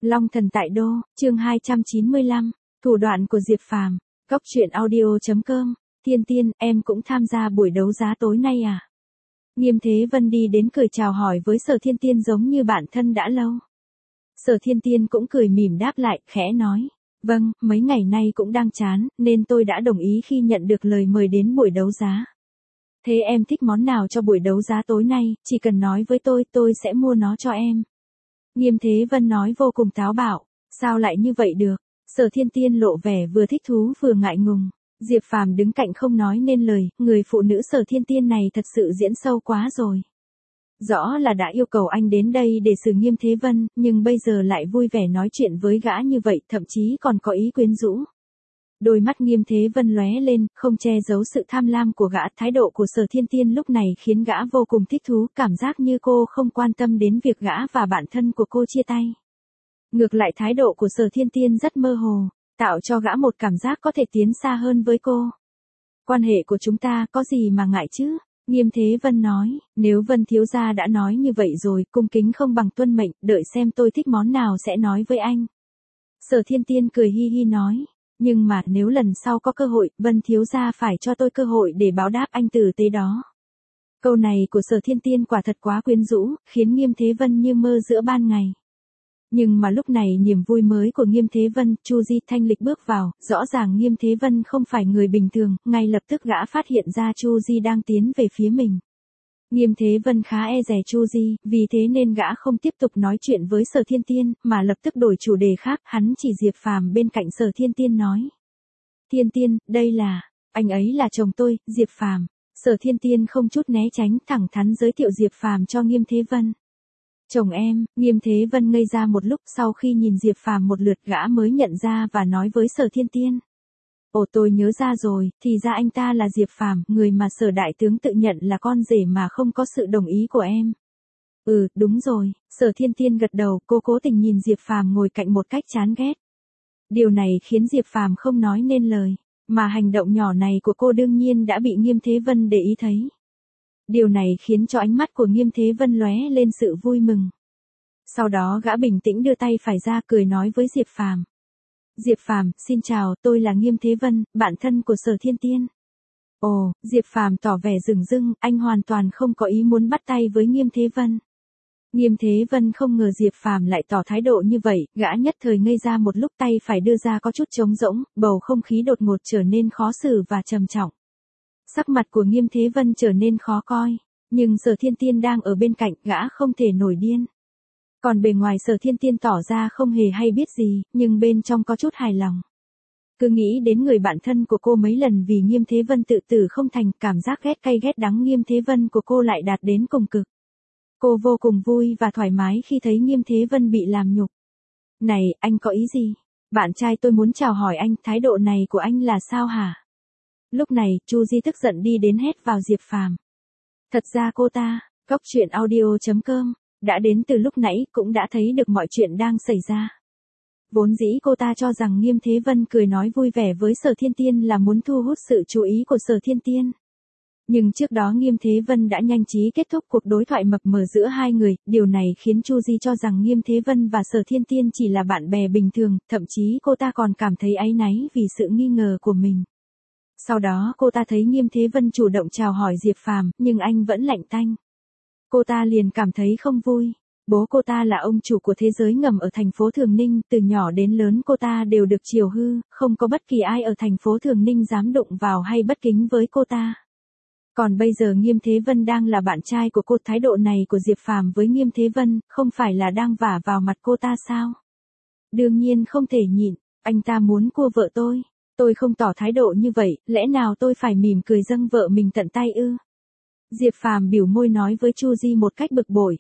Long thần tại đô, chương 295, thủ đoạn của Diệp Phàm. Góc truyện audio.com. Thiên Tiên, em cũng tham gia buổi đấu giá tối nay à? Nghiêm Thế Vân đi đến cười chào hỏi với Sở Thiên Tiên giống như bạn thân đã lâu. Sở Thiên Tiên cũng cười mỉm đáp lại, khẽ nói. Vâng, mấy ngày nay cũng đang chán, nên tôi đã đồng ý khi nhận được lời mời đến buổi đấu giá. Thế em thích món nào cho buổi đấu giá tối nay, chỉ cần nói với tôi sẽ mua nó cho em. Nghiêm Thế Vân nói vô cùng táo bạo. Sao lại như vậy được? Sở Thiên Tiên lộ vẻ vừa thích thú vừa ngại ngùng. Diệp Phàm đứng cạnh không nói nên lời, người phụ nữ Sở Thiên Tiên này thật sự diễn sâu quá rồi. Rõ là đã yêu cầu anh đến đây để xử Nghiêm Thế Vân, nhưng bây giờ lại vui vẻ nói chuyện với gã như vậy, thậm chí còn có ý quyến rũ. Đôi mắt Nghiêm Thế Vân lóe lên, không che giấu sự tham lam của gã. Thái độ của Sở Thiên Tiên lúc này khiến gã vô cùng thích thú, cảm giác như cô không quan tâm đến việc gã và bạn thân của cô chia tay. Ngược lại thái độ của Sở Thiên Tiên rất mơ hồ, tạo cho gã một cảm giác có thể tiến xa hơn với cô. Quan hệ của chúng ta có gì mà ngại chứ? Nghiêm Thế Vân nói, nếu Vân thiếu gia đã nói như vậy rồi, cung kính không bằng tuân mệnh, đợi xem tôi thích món nào sẽ nói với anh. Sở Thiên Tiên cười hi hi nói, nhưng mà nếu lần sau có cơ hội, Vân thiếu gia phải cho tôi cơ hội để báo đáp anh tử tế đó. Câu này của Sở Thiên Tiên quả thật quá quyến rũ, khiến Nghiêm Thế Vân như mơ giữa ban ngày. Nhưng mà lúc này niềm vui mới của Nghiêm Thế Vân, Chu Di thanh lịch bước vào, rõ ràng Nghiêm Thế Vân không phải người bình thường, ngay lập tức gã phát hiện ra Chu Di đang tiến về phía mình. Nghiêm Thế Vân khá e dè Chu Di, vì thế nên gã không tiếp tục nói chuyện với Sở Thiên Tiên, mà lập tức đổi chủ đề khác, hắn chỉ Diệp Phàm bên cạnh Sở Thiên Tiên nói. Thiên Tiên, đây là, anh ấy là chồng tôi, Diệp Phàm. Sở Thiên Tiên không chút né tránh, thẳng thắn giới thiệu Diệp Phàm cho Nghiêm Thế Vân. Chồng em. Nghiêm Thế Vân ngây ra một lúc, sau khi nhìn Diệp Phàm một lượt gã mới nhận ra và nói với Sở Thiên Tiên. Ồ, tôi nhớ ra rồi, thì ra anh ta là Diệp Phàm, người mà Sở đại tướng tự nhận là con rể mà không có sự đồng ý của em. Ừ, đúng rồi. Sở Thiên Tiên gật đầu, cô cố tình nhìn Diệp Phàm ngồi cạnh một cách chán ghét. Điều này khiến Diệp Phàm không nói nên lời, mà hành động nhỏ này của cô đương nhiên đã bị Nghiêm Thế Vân để ý thấy. Điều này khiến cho ánh mắt của Nghiêm Thế Vân lóe lên sự vui mừng. Sau đó gã bình tĩnh đưa tay phải ra, cười nói với Diệp Phàm. Diệp Phàm, xin chào, tôi là Nghiêm Thế Vân, bạn thân của Sở Thiên Tiên. Ồ, Diệp Phàm tỏ vẻ dửng dưng, anh hoàn toàn không có ý muốn bắt tay với Nghiêm Thế Vân. Nghiêm Thế Vân không ngờ Diệp Phàm lại tỏ thái độ như vậy, gã nhất thời ngây ra một lúc, tay phải đưa ra có chút trống rỗng, bầu không khí đột ngột trở nên khó xử và trầm trọng. Sắc mặt của Nghiêm Thế Vân trở nên khó coi, nhưng Sở Thiên Tiên đang ở bên cạnh, gã không thể nổi điên. Còn bề ngoài Sở Thiên Tiên tỏ ra không hề hay biết gì, nhưng bên trong có chút hài lòng. Cứ nghĩ đến người bạn thân của cô mấy lần vì Nghiêm Thế Vân tự tử không thành, cảm giác ghét cay ghét đắng Nghiêm Thế Vân của cô lại đạt đến cùng cực. Cô vô cùng vui và thoải mái khi thấy Nghiêm Thế Vân bị làm nhục. Này, anh có ý gì? Bạn trai tôi muốn chào hỏi anh, thái độ này của anh là sao hả? Lúc này, Chu Di tức giận đi đến hét vào Diệp Phàm. Thật ra cô ta, góc truyện audio.com, đã đến từ lúc nãy, cũng đã thấy được mọi chuyện đang xảy ra. Vốn dĩ cô ta cho rằng Nghiêm Thế Vân cười nói vui vẻ với Sở Thiên Tiên là muốn thu hút sự chú ý của Sở Thiên Tiên. Nhưng trước đó Nghiêm Thế Vân đã nhanh trí kết thúc cuộc đối thoại mập mờ giữa hai người, điều này khiến Chu Di cho rằng Nghiêm Thế Vân và Sở Thiên Tiên chỉ là bạn bè bình thường, thậm chí cô ta còn cảm thấy áy náy vì sự nghi ngờ của mình. Sau đó cô ta thấy Nghiêm Thế Vân chủ động chào hỏi Diệp Phàm, nhưng anh vẫn lạnh tanh. Cô ta liền cảm thấy không vui. Bố cô ta là ông chủ của thế giới ngầm ở thành phố Thường Ninh, từ nhỏ đến lớn cô ta đều được chiều hư, không có bất kỳ ai ở thành phố Thường Ninh dám đụng vào hay bất kính với cô ta. Còn bây giờ Nghiêm Thế Vân đang là bạn trai của cô, thái độ này của Diệp Phàm với Nghiêm Thế Vân, không phải là đang vả vào mặt cô ta sao? Đương nhiên không thể nhịn, anh ta muốn cua vợ tôi không tỏ thái độ như vậy, lẽ nào tôi phải mỉm cười dâng vợ mình tận tay ư? Diệp Phàm biểu môi nói với Chu Di một cách bực bội.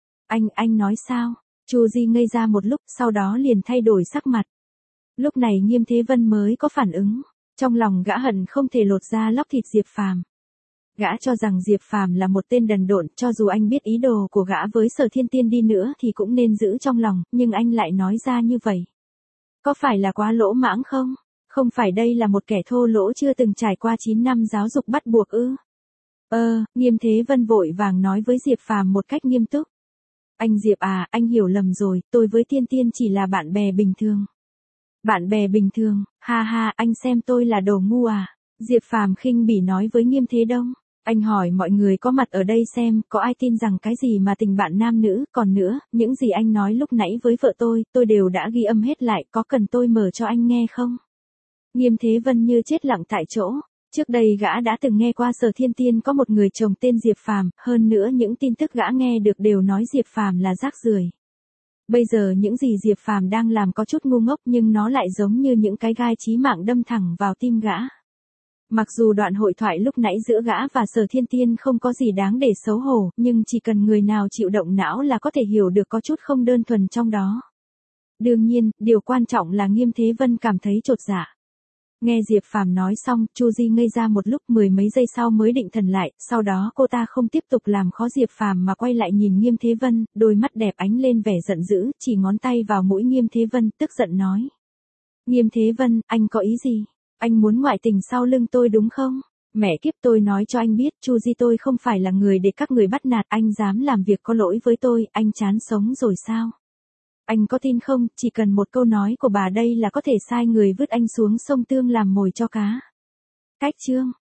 Anh nói sao? Chu Di ngây ra một lúc, sau đó liền thay đổi sắc mặt. Lúc này Nghiêm Thế Vân mới có phản ứng, trong lòng gã hận không thể lột da lóc thịt Diệp Phàm. Gã cho rằng Diệp Phàm là một tên đần độn, cho dù anh biết ý đồ của gã với Sở Thiên Tiên đi nữa thì cũng nên giữ trong lòng, nhưng anh lại nói ra như vậy. Có phải là quá lỗ mãng không? Không phải đây là một kẻ thô lỗ chưa từng trải qua 9 năm giáo dục bắt buộc ư? Nghiêm Thế Vân vội vàng nói với Diệp Phàm một cách nghiêm túc. Anh Diệp à, anh hiểu lầm rồi, tôi với Tiên Tiên chỉ là bạn bè bình thường. Bạn bè bình thường, ha ha, anh xem tôi là đồ ngu à? Diệp Phàm khinh bỉ nói với Nghiêm Thế Đông. Anh hỏi mọi người có mặt ở đây xem, có ai tin rằng cái gì mà tình bạn nam nữ, còn nữa, những gì anh nói lúc nãy với vợ tôi đều đã ghi âm hết lại, có cần tôi mở cho anh nghe không? Nghiêm Thế Vân như chết lặng tại chỗ. Trước đây gã đã từng nghe qua Sở Thiên Tiên có một người chồng tên Diệp Phàm, hơn nữa những tin tức gã nghe được đều nói Diệp Phàm là rác rưởi. Bây giờ những gì Diệp Phàm đang làm có chút ngu ngốc nhưng nó lại giống như những cái gai chí mạng đâm thẳng vào tim gã. Mặc dù đoạn hội thoại lúc nãy giữa gã và Sở Thiên Tiên không có gì đáng để xấu hổ, nhưng chỉ cần người nào chịu động não là có thể hiểu được có chút không đơn thuần trong đó. Đương nhiên, điều quan trọng là Nghiêm Thế Vân cảm thấy chột dạ. Nghe Diệp Phàm nói xong, Chu Di ngây ra một lúc, mười mấy giây sau mới định thần lại, sau đó cô ta không tiếp tục làm khó Diệp Phàm mà quay lại nhìn Nghiêm Thế Vân, đôi mắt đẹp ánh lên vẻ giận dữ, chỉ ngón tay vào mũi Nghiêm Thế Vân, tức giận nói. Nghiêm Thế Vân, anh có ý gì? Anh muốn ngoại tình sau lưng tôi đúng không? Mẹ kiếp, tôi nói cho anh biết, Chu Di tôi không phải là người để các người bắt nạt, anh dám làm việc có lỗi với tôi, anh chán sống rồi sao? Anh có tin không, chỉ cần một câu nói của bà đây là có thể sai người vứt anh xuống sông Tương làm mồi cho cá. Cách chương